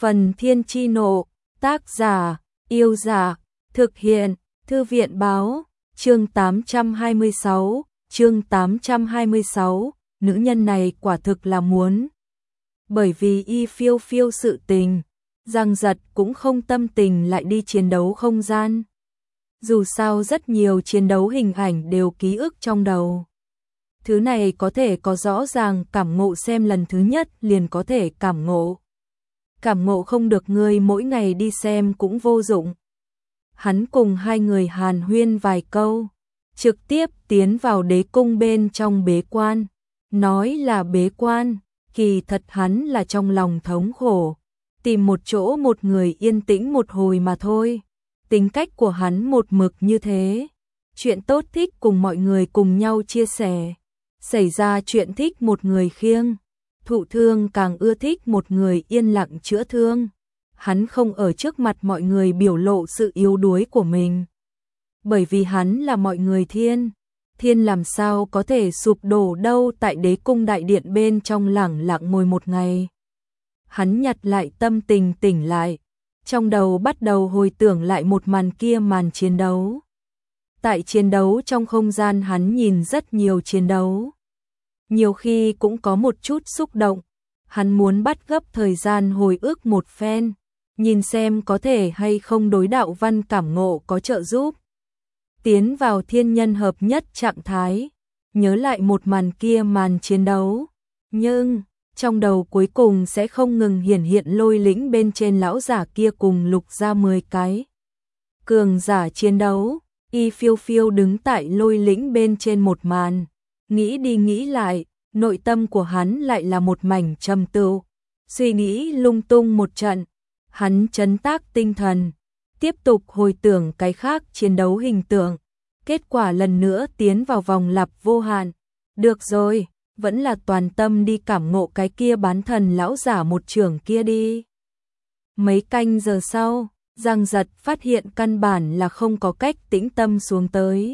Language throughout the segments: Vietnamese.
Phần Thiên Chi Nộ, tác giả, Yêu Dạ, thực hiện, Thư viện Báo, chương 826, nữ nhân này quả thực là muốn. Bởi vì y phiêu phiêu sự tình, Giang Giật cũng không tâm tình lại đi chiến đấu không gian. Dù sao rất nhiều chiến đấu hình ảnh đều ký ức trong đầu. Thứ này có thể có rõ ràng cảm ngộ xem lần thứ nhất liền có thể cảm ngộ. Cảm ngộ không được người mỗi ngày đi xem cũng vô dụng. Hắn cùng hai người hàn huyên vài câu, trực tiếp tiến vào đế cung bên trong bế quan. Nói là bế quan, kỳ thật hắn là trong lòng thống khổ, tìm một chỗ một người yên tĩnh một hồi mà thôi. Tính cách của hắn một mực như thế, chuyện tốt thích cùng mọi người cùng nhau chia sẻ, xảy ra chuyện thích một người khiêng, thụ thương càng ưa thích một người yên lặng chữa thương. Hắn không ở trước mặt mọi người biểu lộ sự yếu đuối của mình, bởi vì hắn là mọi người thiên làm sao có thể sụp đổ đâu. Tại đế cung đại điện bên trong lẳng lặng ngồi một ngày, hắn nhặt lại tâm tình tỉnh lại, trong đầu bắt đầu hồi tưởng lại một màn kia, màn chiến đấu. Tại chiến đấu trong không gian hắn nhìn rất nhiều chiến đấu, nhiều khi cũng có một chút xúc động, hắn muốn bắt gấp thời gian hồi ức một phen, nhìn xem có thể hay không đối đạo văn cảm ngộ có trợ giúp. Tiến vào thiên nhân hợp nhất trạng thái, nhớ lại một màn kia, màn chiến đấu, nhưng trong đầu cuối cùng sẽ không ngừng hiển hiện Lôi Lĩnh bên trên lão giả kia cùng Lục gia 10 cái cường giả chiến đấu. Y phiêu phiêu đứng tại Lôi Lĩnh bên trên một màn, nghĩ đi nghĩ lại, nội tâm của hắn lại là một mảnh trầm tư, suy nghĩ lung tung một trận. Hắn trấn tác tinh thần, tiếp tục hồi tưởng cái khác chiến đấu hình tượng, kết quả lần nữa tiến vào vòng lặp vô hạn. Được rồi, vẫn là toàn tâm đi cảm ngộ cái kia bán thần lão giả một trưởng kia đi. Mấy canh giờ sau, Giang Giật phát hiện căn bản là không có cách tĩnh tâm xuống tới.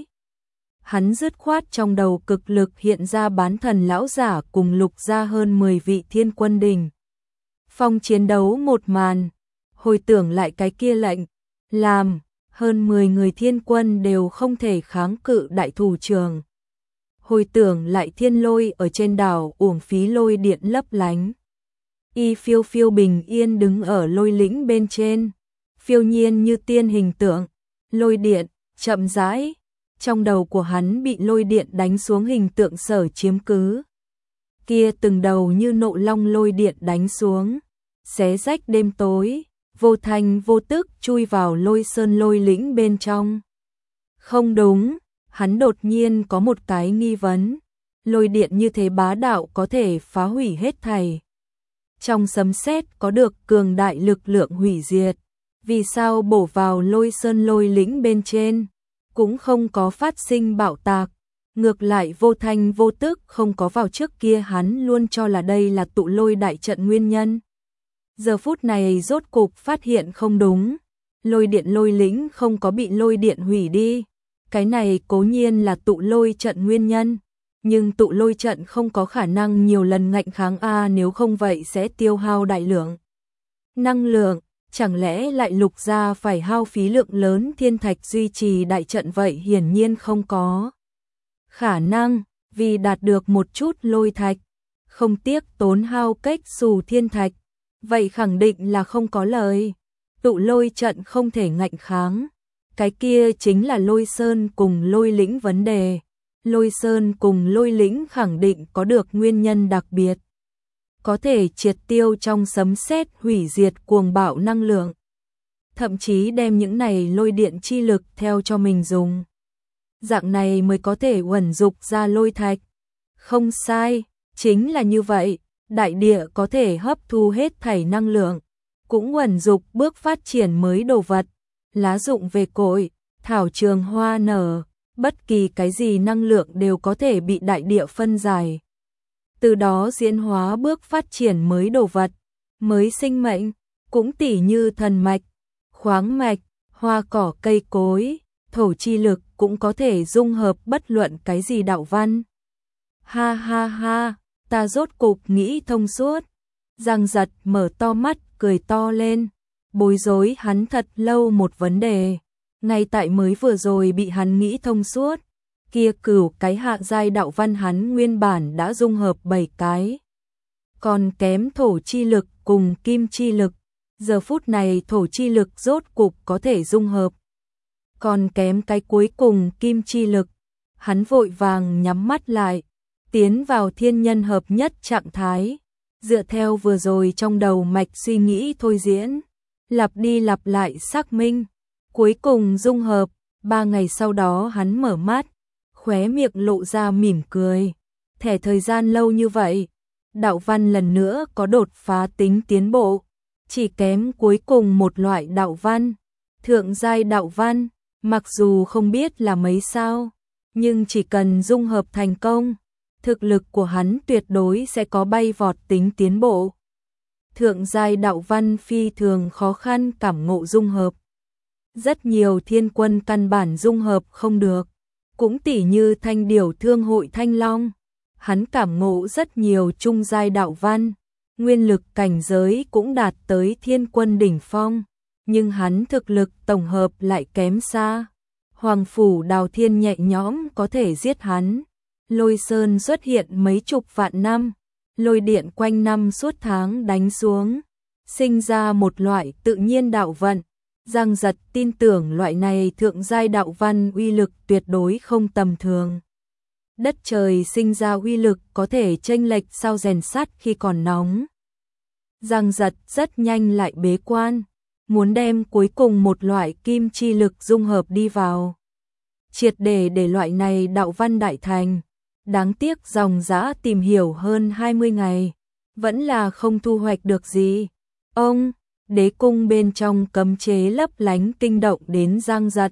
Hắn dứt khoát trong đầu cực lực hiện ra bán thần lão giả cùng Lục gia hơn 10 vị thiên quân đỉnh phong chiến đấu một màn, hồi tưởng lại cái kia lệnh làm hơn 10 người thiên quân đều không thể kháng cự đại thủ trưởng. Hồi tưởng lại thiên lôi ở trên đảo uổng phí lôi điện lấp lánh. Y phiêu phiêu bình yên đứng ở Lôi Lĩnh bên trên, phiêu nhiên như tiên hình tượng, lôi điện chậm rãi, trong đầu của hắn bị lôi điện đánh xuống hình tượng sở chiếm cứ. Kia từng đầu như nộ long lôi điện đánh xuống, xé rách đêm tối, vô thanh vô tức chui vào Lôi Sơn Lôi Lĩnh bên trong. Không đúng, hắn đột nhiên có một cái nghi vấn, lôi điện như thế bá đạo có thể phá hủy hết thảy. Trong sấm sét có được cường đại lực lượng hủy diệt, vì sao bổ vào Lôi Sơn Lôi Lĩnh bên trên cũng không có phát sinh bạo tạc, ngược lại vô thanh vô tức không có vào. Trước kia hắn luôn cho là đây là tụ lôi đại trận nguyên nhân. Giờ phút này rốt cục phát hiện không đúng, lôi điện Lôi Lĩnh không có bị lôi điện hủy đi. Cái này cố nhiên là tụ lôi trận nguyên nhân, nhưng tụ lôi trận không có khả năng nhiều lần ngạnh kháng a, nếu không vậy sẽ tiêu hao đại lượng năng lượng. Chẳng lẽ lại Lục gia phải hao phí lượng lớn thiên thạch duy trì đại trận? Vậy hiển nhiên không có khả năng, vì đạt được một chút lôi thạch, không tiếc tốn hao cách xù thiên thạch, vậy khẳng định là không có lời. Tụ lôi trận không thể ngạnh kháng, cái kia chính là Lôi Sơn cùng Lôi Lĩnh vấn đề. Lôi Sơn cùng Lôi Lĩnh khẳng định có được nguyên nhân đặc biệt, có thể triệt tiêu trong sấm sét hủy diệt cuồng bạo năng lượng, thậm chí đem những này lôi điện chi lực theo cho mình dùng. Dạng này mới có thể uẩn dục ra lôi thạch. Không sai, chính là như vậy, đại địa có thể hấp thu hết thảy năng lượng, cũng uẩn dục bước phát triển mới đồ vật. Lá rụng về cội, thảo trường hoa nở, bất kỳ cái gì năng lượng đều có thể bị đại địa phân giải, từ đó diễn hóa bước phát triển mới đồ vật, mới sinh mệnh. Cũng tỉ như thần mạch, khoáng mạch, hoa cỏ cây cối, thổ chi lực cũng có thể dung hợp bất luận cái gì đạo văn. Ha ha ha, ta rốt cục nghĩ thông suốt. Giang Giật mở to mắt cười to lên, bối rối hắn thật lâu một vấn đề, ngay tại mới vừa rồi bị hắn nghĩ thông suốt, kia cửu cái hạ giai đạo văn hắn nguyên bản đã dung hợp 7 cái. Còn kém thổ chi lực cùng kim chi lực, giờ phút này thổ chi lực rốt cục có thể dung hợp. Còn kém cái cuối cùng kim chi lực, hắn vội vàng nhắm mắt lại, tiến vào thiên nhân hợp nhất trạng thái, dựa theo vừa rồi trong đầu mạch suy nghĩ thôi diễn, lặp đi lặp lại xác minh, cuối cùng dung hợp. 3 ngày sau đó hắn mở mắt, khóe miệng lộ ra mỉm cười, thẻ thời gian lâu như vậy, đạo văn lần nữa có đột phá tính tiến bộ, chỉ kém cuối cùng một loại đạo văn, thượng giai đạo văn, mặc dù không biết là mấy sao, nhưng chỉ cần dung hợp thành công, thực lực của hắn tuyệt đối sẽ có bay vọt tính tiến bộ. Thượng giai đạo văn phi thường khó khăn cảm ngộ dung hợp. Rất nhiều thiên quân căn bản dung hợp không được, cũng tỉ như Thanh Điểu Thương Hội Thanh Long, hắn cảm ngộ rất nhiều trung giai đạo văn, nguyên lực cảnh giới cũng đạt tới thiên quân đỉnh phong, nhưng hắn thực lực tổng hợp lại kém xa. Hoàng phủ Đào Thiên nhẹ nhõm có thể giết hắn. Lôi Sơn xuất hiện mấy chục vạn năm, lôi điện quanh năm suốt tháng đánh xuống, sinh ra một loại tự nhiên đạo vận. Giang Giật tin tưởng loại này thượng giai đạo văn uy lực tuyệt đối không tầm thường. Đất trời sinh ra uy lực có thể chênh lệch sao rèn sắt khi còn nóng. Giang Giật rất nhanh lại bế quan, muốn đem cuối cùng một loại kim chi lực dung hợp đi vào, triệt để loại này đạo văn đại thành. Đáng tiếc dòng dã tìm hiểu hơn 20 ngày, vẫn là không thu hoạch được gì. Ông, đế cung bên trong cấm chế lấp lánh kinh động đến Giang Giật.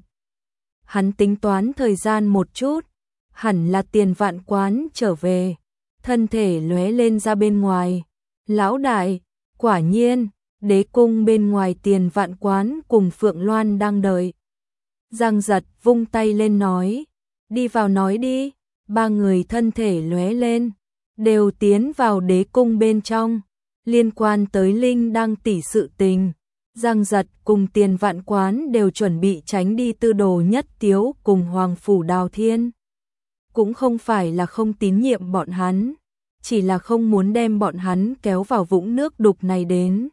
Hắn tính toán thời gian một chút, hẳn là Tiền Vạn Quán trở về, thân thể lóe lên ra bên ngoài. Lão đại, quả nhiên, đế cung bên ngoài Tiền Vạn Quán cùng Phượng Loan đang đợi. Giang Giật vung tay lên nói, đi vào nói đi. 3 người thân thể lóe lên, đều tiến vào đế cung bên trong, liên quan tới Linh Đăng tỷ sự tình. Giang Giật cùng Tiền Vạn Quán đều chuẩn bị tránh đi Tư Đồ Nhất Tiếu cùng Hoàng phủ Đào Thiên. Cũng không phải là không tín nhiệm bọn hắn, chỉ là không muốn đem bọn hắn kéo vào vũng nước đục này đến,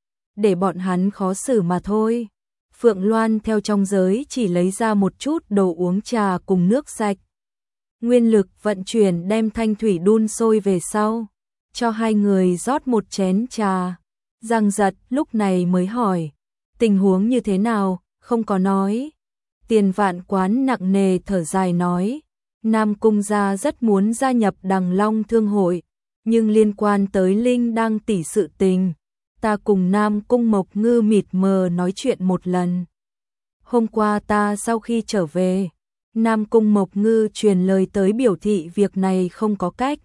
để bọn hắn khó xử mà thôi. Phượng Loan theo trong giới chỉ lấy ra một chút đồ uống trà cùng nước sạch. Nguyên lực vận chuyển đem thanh thủy đun sôi về sau, cho 2 người rót một chén trà. Giang Giật lúc này mới hỏi, tình huống như thế nào, không có nói. Tiền Vạn Quán nặng nề thở dài nói, Nam Cung gia rất muốn gia nhập Đằng Long Thương hội, nhưng liên quan tới Linh Đăng tỷ sự tình, ta cùng Nam Cung Mộc Ngư mịt mờ nói chuyện một lần. Hôm qua ta sau khi trở về, Nam Cung Mộc Ngư truyền lời tới biểu thị việc này không có cách.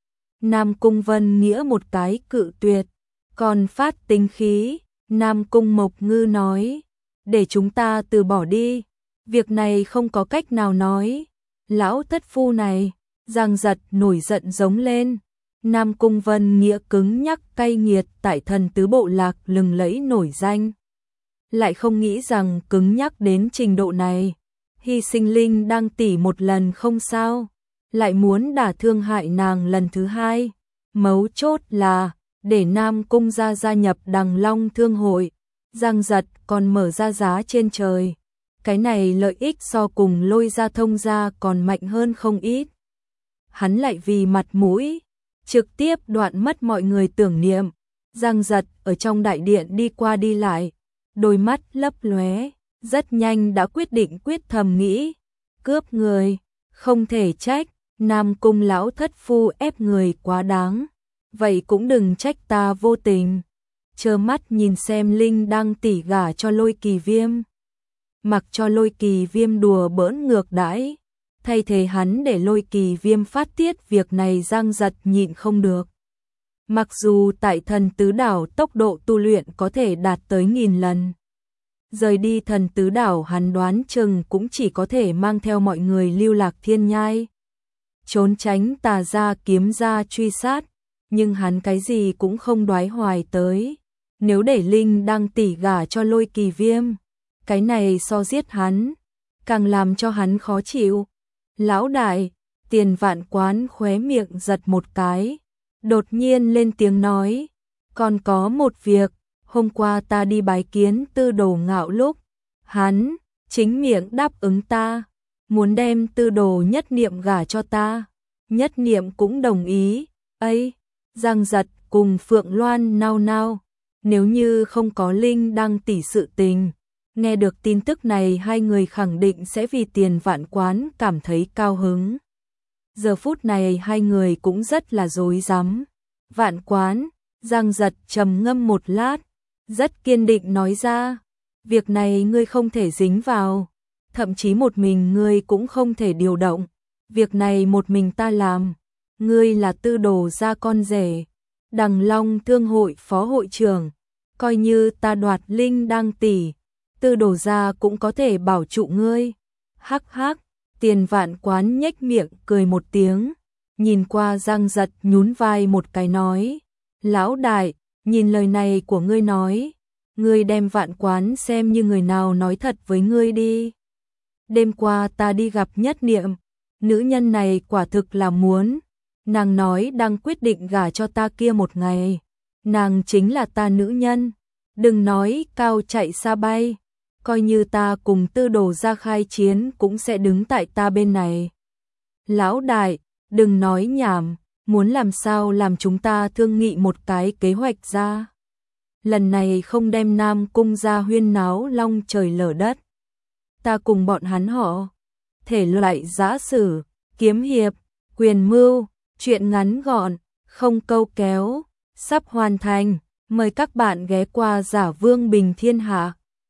Nam Cung Vân Nghĩa một cái cự tuyệt, còn phát tính khí. Nam Cung Mộc Ngư nói, để chúng ta từ bỏ đi, việc này không có cách nào nói. Lão thất phu này, Giang Giật nổi giận giống lên. Nam Cung Vân Nghĩa cứng nhắc cay nghiệt tại Thần Tứ Bộ Lạc lừng lẫy nổi danh, lại không nghĩ rằng cứng nhắc đến trình độ này. Hy sinh Linh Đăng tỷ một lần không sao, lại muốn đả thương hại nàng lần thứ 2. Mấu chốt là để Nam Cung gia nhập Đằng Long Thương hội. Giang Giật còn mở ra giá trên trời, cái này lợi ích so cùng Lôi gia Thông gia còn mạnh hơn không ít. Hắn lại vì mặt mũi trực tiếp đoạn mất mọi người tưởng niệm. Giang Giật ở trong đại điện đi qua đi lại, đôi mắt lấp lóe, rất nhanh đã quyết định quyết thầm nghĩ, cướp người, không thể trách, Nam Cung lão thất phu ép người quá đáng, vậy cũng đừng trách ta vô tình, trơ mắt nhìn xem Linh Đăng tỷ gả cho Lôi Kỳ Viêm, mặc cho Lôi Kỳ Viêm đùa bỡn ngược đãi, thay thế hắn để Lôi Kỳ Viêm phát tiết. Việc này Giang Giật nhịn không được. Mặc dù tại Thần Tứ Đảo tốc độ tu luyện có thể đạt tới 1000 lần, rời đi Thần Tứ Đảo hắn đoán chừng cũng chỉ có thể mang theo mọi người lưu lạc thiên nhai, trốn tránh Tà gia Kiếm gia truy sát, nhưng hắn cái gì cũng không đoái hoài tới. nếu để Linh Đăng tỷ gả cho Lôi Kỳ Viêm, cái này so giết hắn, càng làm cho hắn khó chịu. Lão đại, Tiền Vạn Quán khóe miệng giật một cái, đột nhiên lên tiếng nói, còn có một việc, hôm qua ta đi bái kiến Tư Đồ Ngạo lúc, hắn chính miệng đáp ứng ta, muốn đem Tư Đồ Nhất Niệm gả cho ta. Nhất Niệm cũng đồng ý. Ấy, Giang Giật cùng Phượng Loan nao nao, nếu như không có Linh Đăng tỷ sự tình, nghe được tin tức này hai người khẳng định sẽ vì Tiền Vạn Quán cảm thấy cao hứng. Giờ phút này hai người cũng rất là rối rắm. Vạn Quán, Giang Giật trầm ngâm một lát, rất kiên định nói ra, việc này ngươi không thể dính vào, thậm chí một mình ngươi cũng không thể điều động, việc này một mình ta làm, ngươi là Tư Đồ gia con rể, Đằng Long Thương hội phó hội trưởng, coi như ta đoạt Linh Đăng tỷ, Tư Đồ gia cũng có thể bảo trụ ngươi. Hắc hắc, Tiền Vạn Quán nhếch miệng cười một tiếng, nhìn qua Giang Giật nhún vai một cái nói, lão đại, nhìn lời này của ngươi nói, ngươi đem Vạn Quán xem như người nào nói thật với ngươi đi. Đêm qua ta đi gặp Nhất Niệm, nữ nhân này quả thực là muốn, nàng nói đang quyết định gả cho ta kia một ngày, nàng chính là ta nữ nhân, đừng nói cao chạy xa bay, coi như ta cùng Tư Đồ gia khai chiến cũng sẽ đứng tại ta bên này. Lão đại, đừng nói nhảm, muốn làm sao làm chúng ta thương nghị một cái kế hoạch ra. Lần này không đem Nam Cung ra huyên náo long trời lở đất. Ta cùng bọn hắn họ, thể loại giã sử, kiếm hiệp, quyền mưu, chuyện ngắn gọn, không câu kéo, sắp hoàn thành. Mời các bạn ghé qua Giả Vương Bình Thiên Hạ.